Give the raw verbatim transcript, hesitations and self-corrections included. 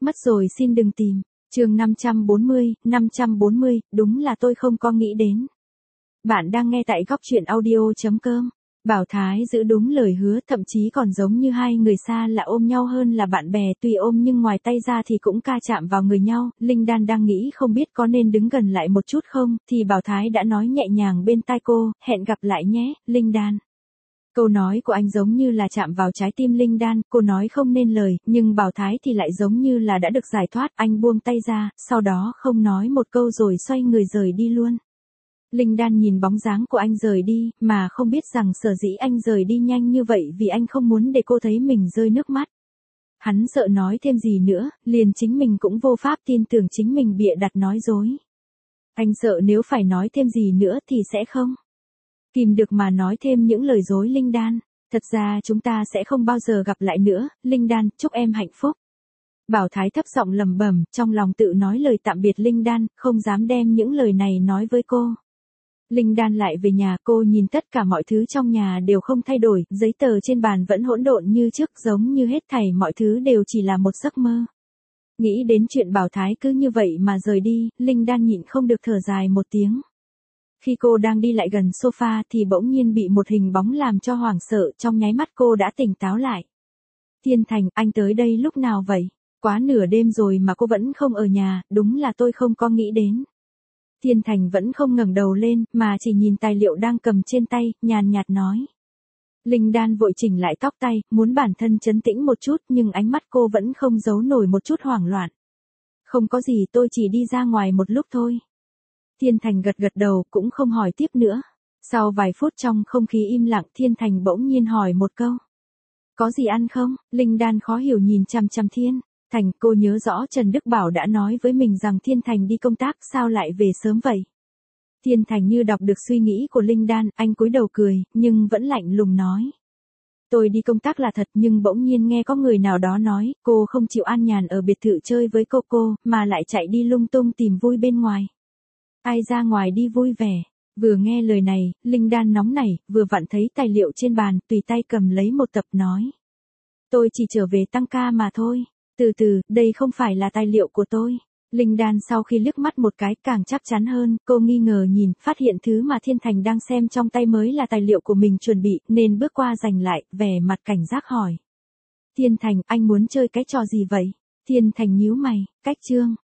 Mất rồi xin đừng tìm. Chương năm trăm bốn mươi, năm trăm bốn mươi, đúng là tôi không có nghĩ đến. Bạn đang nghe tại góc truyện audio chấm com. Bảo Thái giữ đúng lời hứa, thậm chí còn giống như hai người xa lạ ôm nhau hơn là bạn bè, tuy ôm nhưng ngoài tay ra thì cũng ca chạm vào người nhau. Linh Đan đang nghĩ không biết có nên đứng gần lại một chút không, thì Bảo Thái đã nói nhẹ nhàng bên tai cô, hẹn gặp lại nhé, Linh Đan. Câu nói của anh giống như là chạm vào trái tim Linh Đan, cô nói không nên lời, nhưng Bảo Thái thì lại giống như là đã được giải thoát, anh buông tay ra, sau đó không nói một câu rồi xoay người rời đi luôn. Linh Đan nhìn bóng dáng của anh rời đi, mà không biết rằng sở dĩ anh rời đi nhanh như vậy vì anh không muốn để cô thấy mình rơi nước mắt. Hắn sợ nói thêm gì nữa, liền chính mình cũng vô pháp tin tưởng chính mình bịa đặt nói dối. Anh sợ nếu phải nói thêm gì nữa thì sẽ không kìm được mà nói thêm những lời dối. Linh Đan, thật ra chúng ta sẽ không bao giờ gặp lại nữa, Linh Đan, chúc em hạnh phúc. Bảo Thái thấp giọng lẩm bẩm, trong lòng tự nói lời tạm biệt Linh Đan, không dám đem những lời này nói với cô. Linh Đan lại về nhà, cô nhìn tất cả mọi thứ trong nhà đều không thay đổi, giấy tờ trên bàn vẫn hỗn độn như trước, giống như hết thảy mọi thứ đều chỉ là một giấc mơ. Nghĩ đến chuyện Bảo Thái cứ như vậy mà rời đi, Linh Đan nhịn không được thở dài một tiếng. Khi cô đang đi lại gần sofa thì bỗng nhiên bị một hình bóng làm cho hoảng sợ, trong nháy mắt cô đã tỉnh táo lại. Thiên Thành, anh tới đây lúc nào vậy? Quá nửa đêm rồi mà cô vẫn không ở nhà, đúng là tôi không có nghĩ đến. Thiên Thành vẫn không ngẩng đầu lên, mà chỉ nhìn tài liệu đang cầm trên tay, nhàn nhạt nói. Linh Đan vội chỉnh lại tóc tay, muốn bản thân trấn tĩnh một chút, nhưng ánh mắt cô vẫn không giấu nổi một chút hoảng loạn. Không có gì, tôi chỉ đi ra ngoài một lúc thôi. Thiên Thành gật gật đầu, cũng không hỏi tiếp nữa. Sau vài phút trong không khí im lặng, Thiên Thành bỗng nhiên hỏi một câu. Có gì ăn không? Linh Đan khó hiểu nhìn chằm chằm Thiên Thành, cô nhớ rõ Trần Đức Bảo đã nói với mình rằng Thiên Thành đi công tác, sao lại về sớm vậy? Thiên Thành như đọc được suy nghĩ của Linh Đan, anh cúi đầu cười, nhưng vẫn lạnh lùng nói. Tôi đi công tác là thật, nhưng bỗng nhiên nghe có người nào đó nói, cô không chịu an nhàn ở biệt thự chơi với cô cô, mà lại chạy đi lung tung tìm vui bên ngoài. Ai ra ngoài đi vui vẻ. Vừa nghe lời này, Linh Đan nóng nảy, vừa vặn thấy tài liệu trên bàn, tùy tay cầm lấy một tập nói. Tôi chỉ trở về tăng ca mà thôi. Từ từ, đây không phải là tài liệu của tôi. Linh Đan sau khi liếc mắt một cái càng chắc chắn hơn, cô nghi ngờ nhìn, phát hiện thứ mà Thiên Thành đang xem trong tay mới là tài liệu của mình chuẩn bị, nên bước qua giành lại, vẻ mặt cảnh giác hỏi. Thiên Thành, anh muốn chơi cái trò gì vậy? Thiên Thành nhíu mày, cách chương.